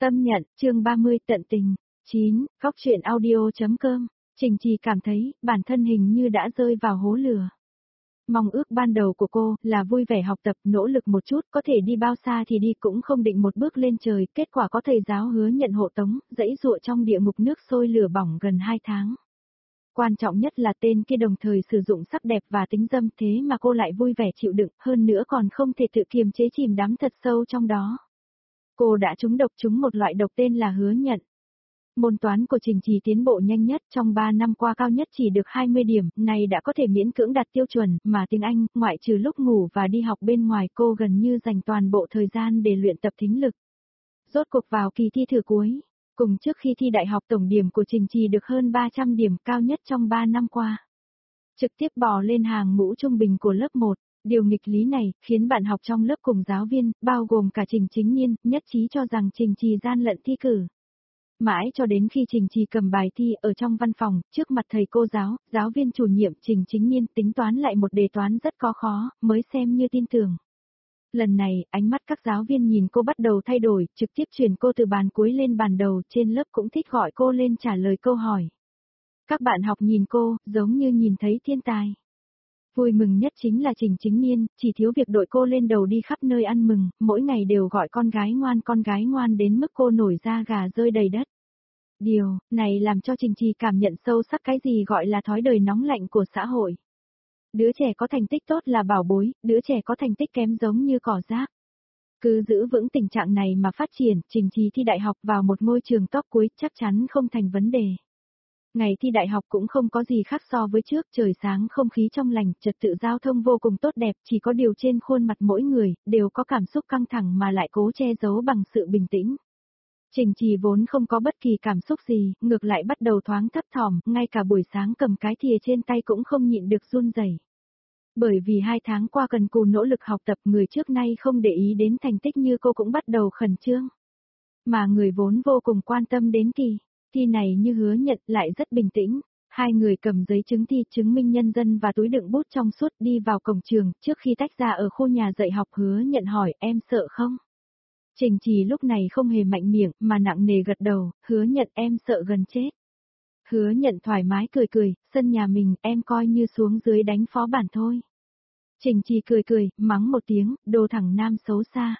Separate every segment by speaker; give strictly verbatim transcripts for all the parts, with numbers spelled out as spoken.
Speaker 1: Tâm nhận, chương ba mươi tận tình. chín, Góc truyện audio.com. Trình Trì cảm thấy, bản thân hình như đã rơi vào hố lửa. Mong ước ban đầu của cô là vui vẻ học tập, nỗ lực một chút, có thể đi bao xa thì đi, cũng không định một bước lên trời, kết quả có thầy giáo hứa nhận hộ tống, dãy dụa trong địa ngục nước sôi lửa bỏng gần hai tháng. Quan trọng nhất là tên kia đồng thời sử dụng sắc đẹp và tính dâm, thế mà cô lại vui vẻ chịu đựng, hơn nữa còn không thể tự kiềm chế, chìm đắm thật sâu trong đó. Cô đã trúng độc, trúng một loại độc tên là hứa nhận. Môn toán của Trình Trì tiến bộ nhanh nhất, trong ba năm qua cao nhất chỉ được hai mươi điểm, này đã có thể miễn cưỡng đạt tiêu chuẩn, mà tiếng Anh, ngoại trừ lúc ngủ và đi học bên ngoài, cô gần như dành toàn bộ thời gian để luyện tập thính lực. Rốt cuộc vào kỳ thi thử cuối, cùng trước khi thi đại học, tổng điểm của Trình Trì được hơn ba trăm điểm, cao nhất trong ba năm qua. Trực tiếp bò lên hàng ngũ trung bình của lớp một. Điều nghịch lý này, khiến bạn học trong lớp cùng giáo viên, bao gồm cả Trình Chính Niên, nhất trí cho rằng Trình Trì gian lận thi cử. Mãi cho đến khi Trình Trì cầm bài thi ở trong văn phòng, trước mặt thầy cô giáo, giáo viên chủ nhiệm Trình Chính Niên tính toán lại một đề toán rất có khó, mới xem như tin tưởng. Lần này, ánh mắt các giáo viên nhìn cô bắt đầu thay đổi, trực tiếp chuyển cô từ bàn cuối lên bàn đầu, trên lớp cũng thích gọi cô lên trả lời câu hỏi. Các bạn học nhìn cô, giống như nhìn thấy thiên tài. Vui mừng nhất chính là Trình Chính Niên, chỉ thiếu việc đội cô lên đầu đi khắp nơi ăn mừng, mỗi ngày đều gọi con gái ngoan con gái ngoan đến mức cô nổi da gà rơi đầy đất. Điều này làm cho Trình Trì cảm nhận sâu sắc cái gì gọi là thói đời nóng lạnh của xã hội. Đứa trẻ có thành tích tốt là bảo bối, đứa trẻ có thành tích kém giống như cỏ rác. Cứ giữ vững tình trạng này mà phát triển, Trình Trì thi đại học vào một ngôi trường top cuối chắc chắn không thành vấn đề. Ngày thi đại học cũng không có gì khác so với trước, trời sáng không khí trong lành, trật tự giao thông vô cùng tốt đẹp, chỉ có điều trên khuôn mặt mỗi người, đều có cảm xúc căng thẳng mà lại cố che giấu bằng sự bình tĩnh. Trình Trì vốn không có bất kỳ cảm xúc gì, ngược lại bắt đầu thoáng thấp thỏm, ngay cả buổi sáng cầm cái thìa trên tay cũng không nhịn được run rẩy. Bởi vì hai tháng qua cần cù nỗ lực học tập, người trước nay không để ý đến thành tích như cô cũng bắt đầu khẩn trương. Mà người vốn vô cùng quan tâm đến kỳ thi này như hứa nhận lại rất bình tĩnh, hai người cầm giấy chứng thi, chứng minh nhân dân và túi đựng bút trong suốt đi vào cổng trường, trước khi tách ra ở khu nhà dạy học hứa nhận hỏi em sợ không? Trình Trì lúc này không hề mạnh miệng mà nặng nề gật đầu, hứa nhận em sợ gần chết. Hứa nhận thoải mái cười cười, sân nhà mình em coi như xuống dưới đánh phó bản thôi. Trình Trì cười cười, mắng một tiếng, đồ thẳng nam xấu xa.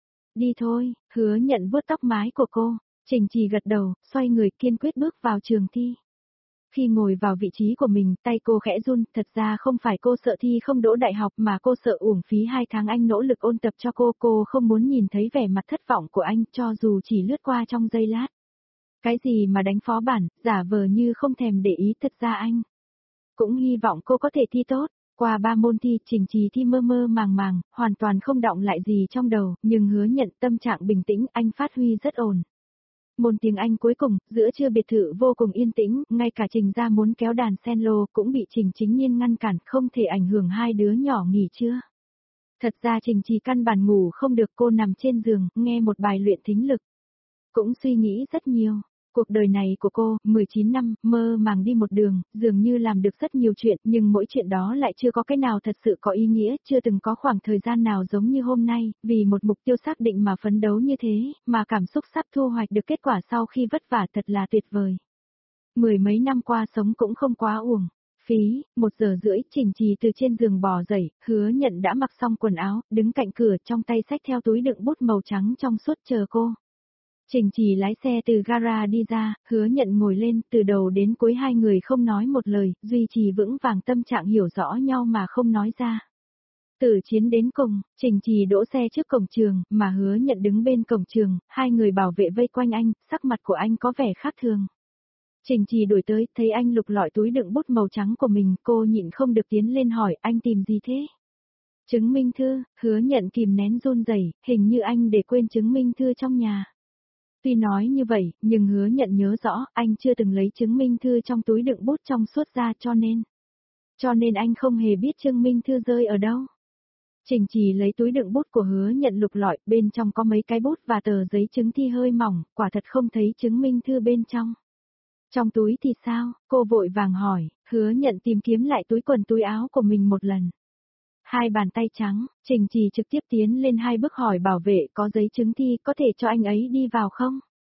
Speaker 1: Đi thôi, hứa nhận vuốt tóc mái của cô. Trình Trì gật đầu, xoay người kiên quyết bước vào trường thi. Khi ngồi vào vị trí của mình, tay cô khẽ run, thật ra không phải cô sợ thi không đỗ đại học mà cô sợ uổng phí hai tháng anh nỗ lực ôn tập cho cô, cô không muốn nhìn thấy vẻ mặt thất vọng của anh, cho dù chỉ lướt qua trong giây lát. Cái gì mà đánh phó bản, giả vờ như không thèm để ý, thật ra anh cũng hy vọng cô có thể thi tốt. Qua ba môn thi, Trình Trì thi mơ mơ màng màng, hoàn toàn không đọng lại gì trong đầu, nhưng hứa nhận tâm trạng bình tĩnh, anh phát huy rất ổn. Môn tiếng Anh cuối cùng, giữa trưa biệt thự vô cùng yên tĩnh, ngay cả Trình gia muốn kéo đàn cello cũng bị Trình Chính Niên ngăn cản, không thể ảnh hưởng hai đứa nhỏ nghỉ trưa. Thật ra Trình Trì căn bản ngủ không được, cô nằm trên giường, nghe một bài luyện thính lực. Cũng suy nghĩ rất nhiều. Cuộc đời này của cô, mười chín năm, mơ màng đi một đường, dường như làm được rất nhiều chuyện, nhưng mỗi chuyện đó lại chưa có cái nào thật sự có ý nghĩa, chưa từng có khoảng thời gian nào giống như hôm nay, vì một mục tiêu xác định mà phấn đấu như thế, mà cảm xúc sắp thu hoạch được kết quả sau khi vất vả thật là tuyệt vời. Mười mấy năm qua sống cũng không quá uổng. Phí, một giờ rưỡi, Trình Trì từ trên giường bò dậy, hứa nhận đã mặc xong quần áo, đứng cạnh cửa, trong tay xách theo túi đựng bút màu trắng trong suốt chờ cô. Trình Trì lái xe từ gara đi ra, hứa nhận ngồi lên, từ đầu đến cuối hai người không nói một lời, duy trì vững vàng tâm trạng hiểu rõ nhau mà không nói ra. Từ chiến đến cùng, Trình Trì đỗ xe trước cổng trường, mà hứa nhận đứng bên cổng trường, hai người bảo vệ vây quanh anh, sắc mặt của anh có vẻ khác thường. Trình Trì đuổi tới, thấy anh lục lọi túi đựng bút màu trắng của mình, cô nhịn không được tiến lên hỏi, anh tìm gì thế? Chứng minh thư, hứa nhận kìm nén run rẩy, hình như anh để quên chứng minh thư trong nhà. Tuy nói như vậy, nhưng hứa nhận nhớ rõ, anh chưa từng lấy chứng minh thư trong túi đựng bút trong suốt ra cho nên. Cho nên anh không hề biết chứng minh thư rơi ở đâu. Trình Trì lấy túi đựng bút của hứa nhận lục lọi, bên trong có mấy cái bút và tờ giấy chứng thi hơi mỏng, quả thật không thấy chứng minh thư bên trong. Trong túi thì sao? Cô vội vàng hỏi, hứa nhận tìm kiếm lại túi quần túi áo của mình một lần. Hai bàn tay trắng, Trình Trì trực tiếp tiến lên hai bước hỏi bảo vệ có giấy chứng thi có thể cho anh ấy đi vào không?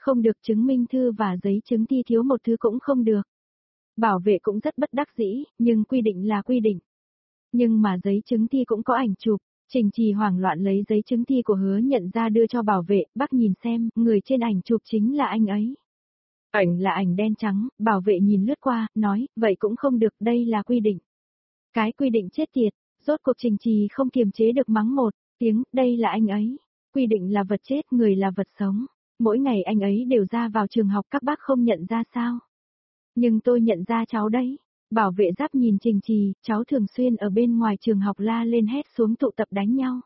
Speaker 1: Không được, chứng minh thư và giấy chứng thi thiếu một thứ cũng không được. Bảo vệ cũng rất bất đắc dĩ, nhưng quy định là quy định. Nhưng mà giấy chứng thi cũng có ảnh chụp. Trình Trì hoảng loạn lấy giấy chứng thi của Hứa Nhận ra đưa cho bảo vệ, bác nhìn xem, người trên ảnh chụp chính là anh ấy. Ảnh là ảnh đen trắng, bảo vệ nhìn lướt qua, nói, vậy cũng không được, đây là quy định. Cái quy định chết tiệt, rốt cuộc Trình Trì không kiềm chế được mắng một tiếng, đây là anh ấy. Quy định là vật chết, người là vật sống. Mỗi ngày anh ấy đều ra vào trường học, các bác không nhận ra sao? Nhưng tôi nhận ra cháu đấy. Bảo vệ giáp nhìn Trình Trì, cháu thường xuyên ở bên ngoài trường học la lên hét xuống tụ tập đánh nhau.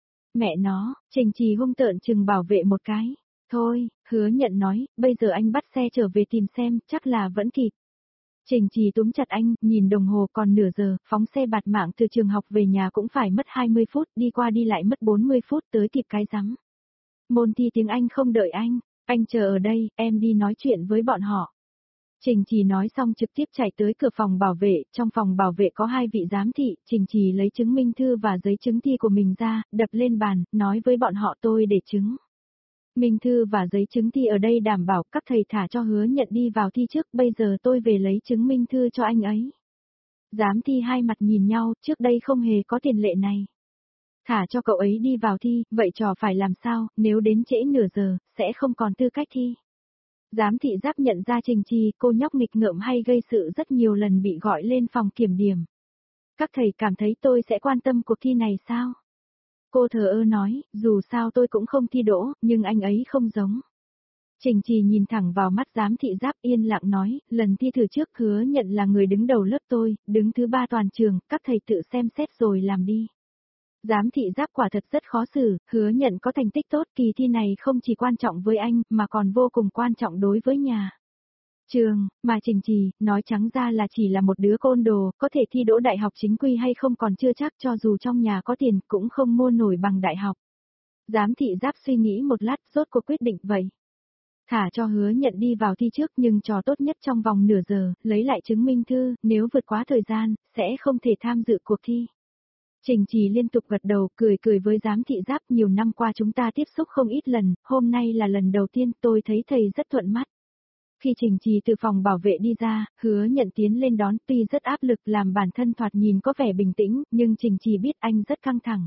Speaker 1: Mẹ nó, Trình Trì hung tợn chừng bảo vệ một cái. Thôi, Hứa Nhận nói, bây giờ anh bắt xe trở về tìm xem, chắc là vẫn kịp. Trình Trì túm chặt anh, nhìn đồng hồ còn nửa giờ, phóng xe bạt mạng từ trường học về nhà cũng phải mất hai mươi phút, đi qua đi lại mất bốn mươi phút tới kịp cái rắm. Môn thi tiếng Anh không đợi anh, anh chờ ở đây, em đi nói chuyện với bọn họ. Trình Trì nói xong trực tiếp chạy tới cửa phòng bảo vệ, trong phòng bảo vệ có hai vị giám thị, Trình Trì lấy chứng minh thư và giấy chứng thi của mình ra, đập lên bàn, nói với bọn họ tôi để chứng minh thư và giấy chứng thi ở đây đảm bảo các thầy thả cho Hứa Nhận đi vào thi trước, bây giờ tôi về lấy chứng minh thư cho anh ấy. Giám thi hai mặt nhìn nhau, trước đây không hề có tiền lệ này. Thả cho cậu ấy đi vào thi, vậy trò phải làm sao, nếu đến trễ nửa giờ, sẽ không còn tư cách thi. Giám thị Giáp nhận ra Trình Trì, cô nhóc nghịch ngợm hay gây sự rất nhiều lần bị gọi lên phòng kiểm điểm. Các thầy cảm thấy tôi sẽ quan tâm cuộc thi này sao? Cô thờ ơ nói, dù sao tôi cũng không thi đỗ, nhưng anh ấy không giống. Trình Trì nhìn thẳng vào mắt giám thị Giáp yên lặng nói, lần thi thử trước Hứa Nhận là người đứng đầu lớp tôi, đứng thứ ba toàn trường, các thầy tự xem xét rồi làm đi. Giám thị Giáp quả thật rất khó xử, Hứa Nhận có thành tích tốt, kỳ thi này không chỉ quan trọng với anh, mà còn vô cùng quan trọng đối với nhà trường, mà Trình Trì, nói trắng ra là chỉ là một đứa côn đồ, có thể thi đỗ đại học chính quy hay không còn chưa chắc, cho dù trong nhà có tiền cũng không mua nổi bằng đại học. Giám thị Giáp suy nghĩ một lát, rốt cuộc quyết định vậy. Thả cho Hứa Nhận đi vào thi trước, nhưng trò tốt nhất trong vòng nửa giờ, lấy lại chứng minh thư, nếu vượt quá thời gian, sẽ không thể tham dự cuộc thi. Trình Trì liên tục gật đầu, cười cười với giám thị Giáp, nhiều năm qua chúng ta tiếp xúc không ít lần, hôm nay là lần đầu tiên tôi thấy thầy rất thuận mắt. Khi Trình Trì từ phòng bảo vệ đi ra, Hứa Nhận tiến lên đón, tuy rất áp lực làm bản thân thoạt nhìn có vẻ bình tĩnh, nhưng Trình Trì biết anh rất căng thẳng.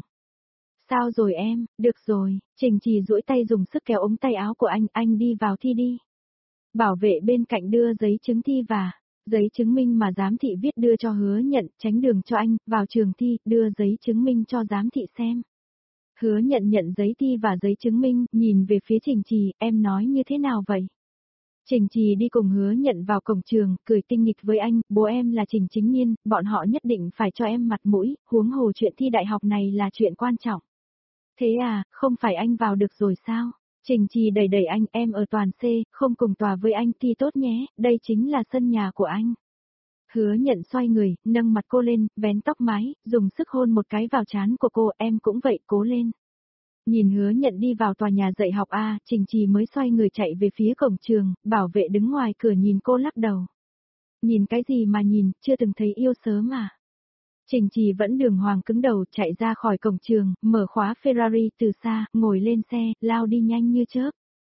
Speaker 1: Sao rồi em, được rồi, Trình Trì duỗi tay dùng sức kéo ống tay áo của anh, anh đi vào thi đi. Bảo vệ bên cạnh đưa giấy chứng thi và giấy chứng minh mà giám thị viết đưa cho Hứa Nhận, tránh đường cho anh, vào trường thi, đưa giấy chứng minh cho giám thị xem. Hứa Nhận nhận giấy thi và giấy chứng minh, nhìn về phía Trình Trì, em nói như thế nào vậy? Trình Trì đi cùng Hứa Nhận vào cổng trường, cười tinh nghịch với anh, bố em là Trình Chính Niên, bọn họ nhất định phải cho em mặt mũi, huống hồ chuyện thi đại học này là chuyện quan trọng. Thế à, không phải anh vào được rồi sao? Trình Trì đẩy đẩy anh, em ở toàn C, không cùng tòa với anh, thi tốt nhé, đây chính là sân nhà của anh. Hứa Nhận xoay người, nâng mặt cô lên, vén tóc mái, dùng sức hôn một cái vào trán của cô, em cũng vậy, cố lên. Nhìn Hứa Nhận đi vào tòa nhà dạy học A, Trình Trì mới xoay người chạy về phía cổng trường, bảo vệ đứng ngoài cửa nhìn cô lắc đầu. Nhìn cái gì mà nhìn, chưa từng thấy yêu sớm à? Trình Trì vẫn đường hoàng cứng đầu chạy ra khỏi cổng trường, mở khóa Ferrari từ xa, ngồi lên xe, lao đi nhanh như chớp.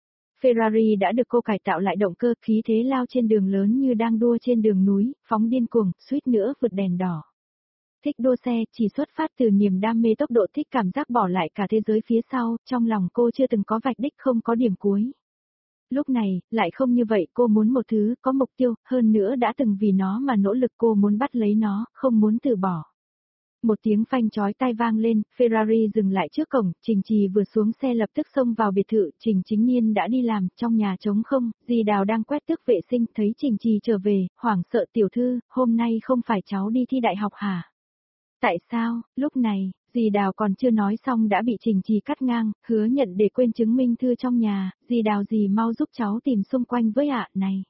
Speaker 1: Ferrari đã được cô cải tạo lại động cơ, khí thế lao trên đường lớn như đang đua trên đường núi, phóng điên cuồng, suýt nữa vượt đèn đỏ. Thích đua xe, chỉ xuất phát từ niềm đam mê tốc độ, thích cảm giác bỏ lại cả thế giới phía sau, trong lòng cô chưa từng có vạch đích, không có điểm cuối. Lúc này, lại không như vậy, cô muốn một thứ, có mục tiêu, hơn nữa đã từng vì nó mà nỗ lực, cô muốn bắt lấy nó, không muốn từ bỏ. Một tiếng phanh chói tai vang lên, Ferrari dừng lại trước cổng, Trình Trì vừa xuống xe lập tức xông vào biệt thự, Trình Chính Niên đã đi làm, trong nhà trống không, dì Đào đang quét tước vệ sinh, thấy Trình Trì trở về, hoảng sợ, tiểu thư, hôm nay không phải cháu đi thi đại học hả? Tại sao, lúc này, dì Đào còn chưa nói xong đã bị Trình Trì cắt ngang, Hứa Nhận để quên chứng minh thư trong nhà, dì Đào dì mau giúp cháu tìm xung quanh với ạ, này.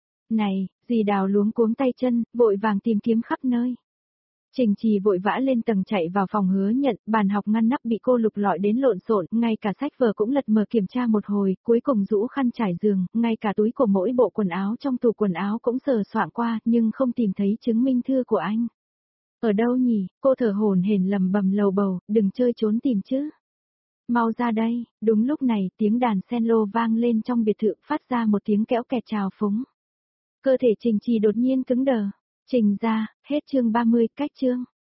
Speaker 1: Này, dì Đào luống cuống tay chân, vội vàng tìm kiếm khắp nơi. Trình Trì vội vã lên tầng chạy vào phòng Hứa Nhận, bàn học ngăn nắp bị cô lục lọi đến lộn xộn, ngay cả sách vở cũng lật mờ kiểm tra một hồi, cuối cùng rũ khăn trải giường, ngay cả túi của mỗi bộ quần áo trong tủ quần áo cũng sờ soạng qua, nhưng không tìm thấy chứng minh thư của anh. Ở đâu nhỉ? Cô thở hổn hển lầm bầm lầu bầu, đừng chơi trốn tìm chứ. Mau ra đây, đúng lúc này tiếng đàn cello vang lên trong biệt thự phát ra một tiếng kéo kẹt trào phúng. Cơ thể Trình Trì đột nhiên cứng đờ. Trình ra, hết chương ba mươi, cách chương.